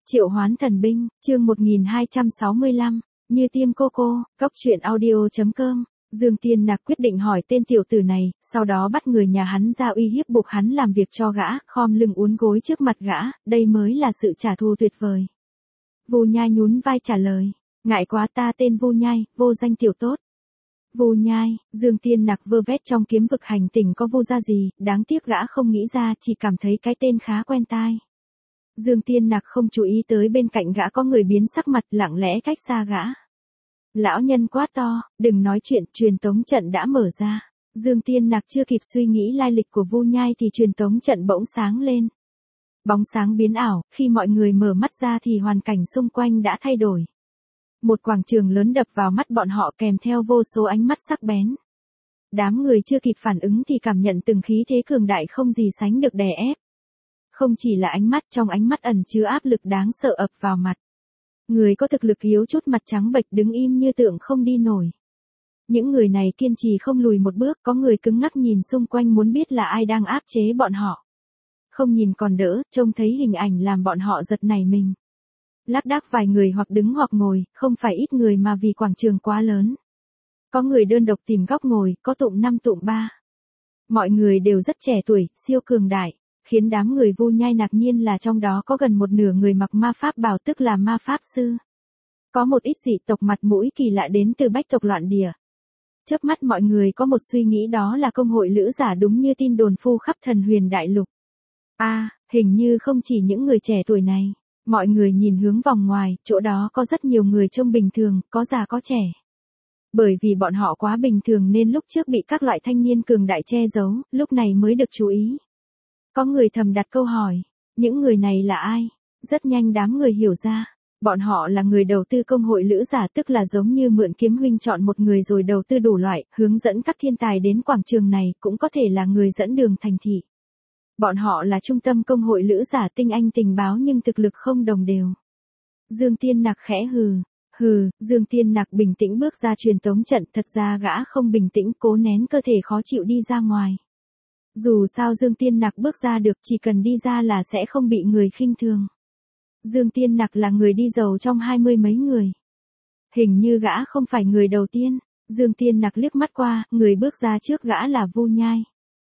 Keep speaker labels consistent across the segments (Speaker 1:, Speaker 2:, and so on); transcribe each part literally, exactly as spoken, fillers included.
Speaker 1: Triệu hoán thần binh, chương một nghìn hai trăm sáu mươi lăm, như tiêm cô cô, cóc truyện audio.com. Dương Tiên Nặc quyết định hỏi tên tiểu tử này, sau đó bắt người nhà hắn ra uy hiếp buộc hắn làm việc cho gã, khom lưng uốn gối trước mặt gã, đây mới là sự trả thù tuyệt vời. Vu Nhai nhún vai trả lời, ngại quá, ta tên Vu Nhai, vô danh tiểu tốt. Vu Nhai, Dương Tiên Nặc vơ vét trong kiếm vực hành tình có Vu ra gì, đáng tiếc gã không nghĩ ra, chỉ cảm thấy cái tên khá quen tai. Dương Tiên Nặc không chú ý tới bên cạnh gã có người biến sắc mặt, lặng lẽ cách xa gã. Lão nhân quát to, đừng nói chuyện, truyền tống trận đã mở ra. Dương Tiên Nặc chưa kịp suy nghĩ lai lịch của Vu Nhai thì truyền tống trận bỗng sáng lên. Bóng sáng biến ảo, khi mọi người mở mắt ra thì hoàn cảnh xung quanh đã thay đổi. Một quảng trường lớn đập vào mắt bọn họ kèm theo vô số ánh mắt sắc bén. Đám người chưa kịp phản ứng thì cảm nhận từng khí thế cường đại không gì sánh được đè ép. Không chỉ là ánh mắt, trong ánh mắt ẩn chứa áp lực đáng sợ ập vào mặt. Người có thực lực yếu chút mặt trắng bệch đứng im như tượng không đi nổi. Những người này kiên trì không lùi một bước, có người cứng ngắc nhìn xung quanh muốn biết là ai đang áp chế bọn họ. Không nhìn còn đỡ, trông thấy hình ảnh làm bọn họ giật nảy mình. Lác đác vài người hoặc đứng hoặc ngồi, không phải ít người mà vì quảng trường quá lớn. Có người đơn độc tìm góc ngồi, có tụm năm tụm ba. Mọi người đều rất trẻ tuổi, siêu cường đại. Khiến đám người Vu Nhai ngạc nhiên là trong đó có gần một nửa người mặc ma pháp bào, tức là ma pháp sư. Có một ít dị tộc mặt mũi kỳ lạ đến từ bách tộc loạn địa. Chớp mắt mọi người có một suy nghĩ, đó là công hội lữ giả đúng như tin đồn phu khắp thần huyền đại lục. A, à, hình như không chỉ những người trẻ tuổi này. Mọi người nhìn hướng vòng ngoài, chỗ đó có rất nhiều người trông bình thường, có già có trẻ. Bởi vì bọn họ quá bình thường nên lúc trước bị các loại thanh niên cường đại che giấu, lúc này mới được chú ý. Có người thầm đặt câu hỏi, những người này là ai? Rất nhanh đám người hiểu ra, bọn họ là người đầu tư công hội lữ giả, tức là giống như Mượn Kiếm huynh chọn một người rồi đầu tư đủ loại, hướng dẫn các thiên tài đến quảng trường này, cũng có thể là người dẫn đường thành thị. Bọn họ là trung tâm công hội lữ giả tinh anh tình báo nhưng thực lực không đồng đều. Dương Tiên Nặc khẽ hừ, hừ, Dương Tiên Nặc bình tĩnh bước ra truyền tống trận, thật ra gã không bình tĩnh, cố nén cơ thể khó chịu đi ra ngoài. Dù sao Dương Tiên Nặc bước ra được, chỉ cần đi ra là sẽ không bị người khinh thường. Dương Tiên Nặc là người đi giàu trong hai mươi mấy người. Hình như gã không phải người đầu tiên. Dương Tiên Nặc liếc mắt qua, người bước ra trước gã là Vu Nhai.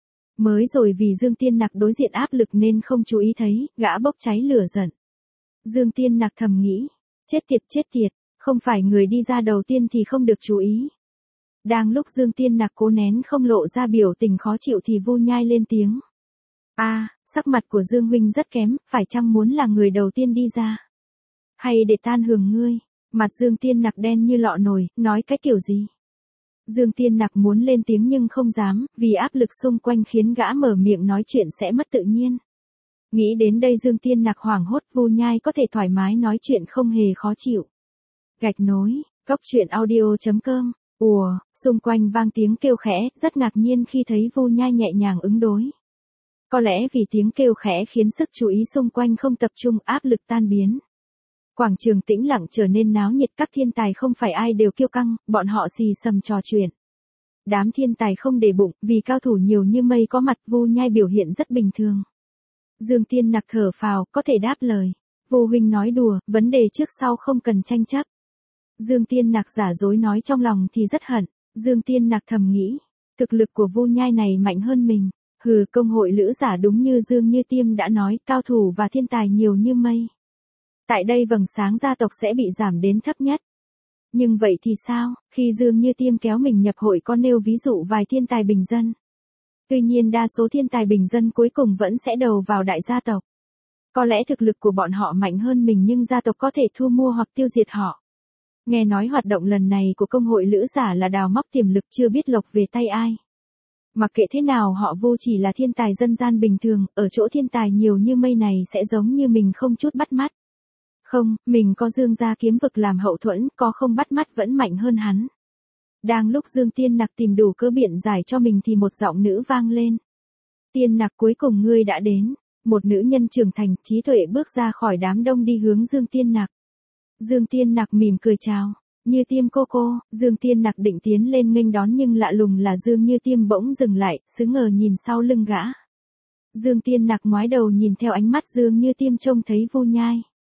Speaker 1: Mới rồi vì Dương Tiên Nặc đối diện áp lực nên không chú ý thấy, gã bốc cháy lửa giận. Dương Tiên Nặc thầm nghĩ, chết tiệt chết tiệt, không phải người đi ra đầu tiên thì không được chú ý. Đang lúc Dương Tiên Nặc cố nén không lộ ra biểu tình khó chịu thì Vu Nhai lên tiếng. A, à, sắc mặt của Dương huynh rất kém, phải chăng muốn là người đầu tiên đi ra? Hay để tan hưởng ngươi? Mặt Dương Tiên Nặc đen như lọ nồi, nói cái kiểu gì? Dương Tiên Nặc muốn lên tiếng nhưng không dám, vì áp lực xung quanh khiến gã mở miệng nói chuyện sẽ mất tự nhiên. Nghĩ đến đây Dương Tiên Nặc hoảng hốt, Vu Nhai có thể thoải mái nói chuyện không hề khó chịu. Gạch nối, cóc truyện audio.com. Ùa, xung quanh vang tiếng kêu khẽ, rất ngạc nhiên khi thấy Vu Nhai nhẹ nhàng ứng đối. Có lẽ vì tiếng kêu khẽ khiến sức chú ý xung quanh không tập trung, áp lực tan biến. Quảng trường tĩnh lặng trở nên náo nhiệt, các thiên tài không phải ai đều kiêu căng, bọn họ xì xầm trò chuyện. Đám thiên tài không để bụng, vì cao thủ nhiều như mây có mặt, Vu Nhai biểu hiện rất bình thường. Dương Tiên Nặc thở phào, có thể đáp lời. Vu huynh nói đùa, vấn đề trước sau không cần tranh chấp. Dương Tiên Nặc giả dối nói trong lòng thì rất hận. Dương Tiên Nặc thầm nghĩ, thực lực của Vu Nhai này mạnh hơn mình. Hừ, công hội lữ giả đúng như Dương Như Tiêm đã nói, cao thủ và thiên tài nhiều như mây. Tại đây vầng sáng gia tộc sẽ bị giảm đến thấp nhất. Nhưng vậy thì sao, khi Dương Như Tiêm kéo mình nhập hội có nêu ví dụ vài thiên tài bình dân. Tuy nhiên đa số thiên tài bình dân cuối cùng vẫn sẽ đầu vào đại gia tộc. Có lẽ thực lực của bọn họ mạnh hơn mình nhưng gia tộc có thể thu mua hoặc tiêu diệt họ. Nghe nói hoạt động lần này của công hội lữ giả là đào móc tiềm lực, chưa biết lộc về tay ai. Mặc kệ thế nào họ Vu chỉ là thiên tài dân gian bình thường, ở chỗ thiên tài nhiều như mây này sẽ giống như mình không chút bắt mắt. Không, mình có Dương gia kiếm vực làm hậu thuẫn, có không bắt mắt vẫn mạnh hơn hắn. Đang lúc Dương Tiên Nặc tìm đủ cơ biện giải cho mình thì một giọng nữ vang lên. Tiên Nặc, cuối cùng ngươi đã đến. Một nữ nhân trưởng thành, trí tuệ bước ra khỏi đám đông đi hướng Dương Tiên Nặc. Dương Tiên Nặc mỉm cười chào. Như Tiêm cô cô. Dương Tiên Nặc định tiến lên nghênh đón nhưng lạ lùng là Dương Như Tiêm bỗng dừng lại, sững ngờ nhìn sau lưng gã. Dương Tiên Nặc ngoái đầu nhìn theo ánh mắt Dương Như Tiêm trông thấy Vu Nhai.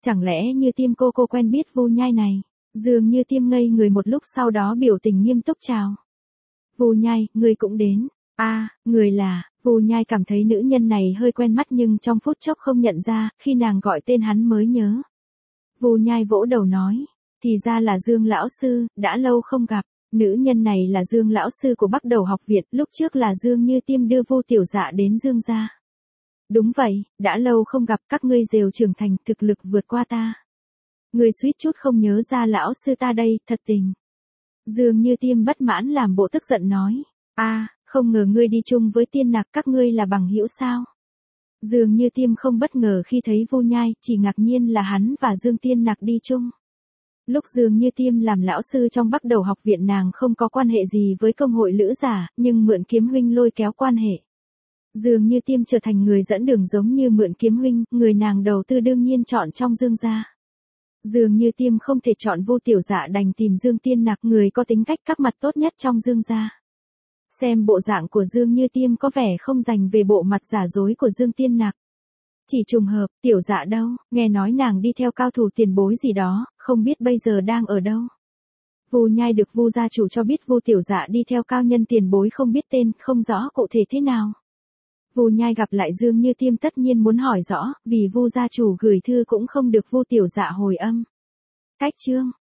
Speaker 1: Chẳng lẽ Như Tiêm cô cô quen biết Vu Nhai này? Dương Như Tiêm ngây người một lúc sau đó biểu tình nghiêm túc chào. Vu Nhai, ngươi cũng đến. A, à, người là, Vu Nhai cảm thấy nữ nhân này hơi quen mắt nhưng trong phút chốc không nhận ra, khi nàng gọi tên hắn mới nhớ. Vu Nhai vỗ đầu nói, thì ra là Dương lão sư, đã lâu không gặp. Nữ nhân này là Dương lão sư của Bắc Đầu học viện, lúc trước là Dương Như Tiêm đưa Vu tiểu dạ đến Dương gia. Đúng vậy, đã lâu không gặp, các ngươi đều trưởng thành, thực lực vượt qua ta. Ngươi suýt chút không nhớ ra lão sư ta đây, thật tình. Dương Như Tiêm bất mãn làm bộ tức giận nói, a, à, không ngờ ngươi đi chung với Tiên Nạc, các ngươi là bằng hữu sao? Dương Như Tiêm không bất ngờ khi thấy Vu Nhai, chỉ ngạc nhiên là hắn và Dương Tiên Nạc đi chung. Lúc Dương Như Tiêm làm lão sư trong Bắc Đầu học viện nàng không có quan hệ gì với công hội lữ giả, nhưng Mượn Kiếm huynh lôi kéo quan hệ. Dương Như Tiêm trở thành người dẫn đường giống như Mượn Kiếm huynh, người nàng đầu tư đương nhiên chọn trong Dương gia. Dương Như Tiêm không thể chọn Vu tiểu dạ đành tìm Dương Tiên Nạc, người có tính cách các mặt tốt nhất trong Dương gia. Xem bộ dạng của Dương Như Tiêm có vẻ không dành về bộ mặt giả dối của Dương Tiên Nạc. Chỉ trùng hợp, tiểu dạ đâu, nghe nói nàng đi theo cao thủ tiền bối gì đó, không biết bây giờ đang ở đâu. Vu Nhai được Vu gia chủ cho biết Vu tiểu dạ đi theo cao nhân tiền bối không biết tên, không rõ cụ thể thế nào. Vu Nhai gặp lại Dương Như Tiêm tất nhiên muốn hỏi rõ, vì Vu gia chủ gửi thư cũng không được Vu tiểu dạ hồi âm. Cách chương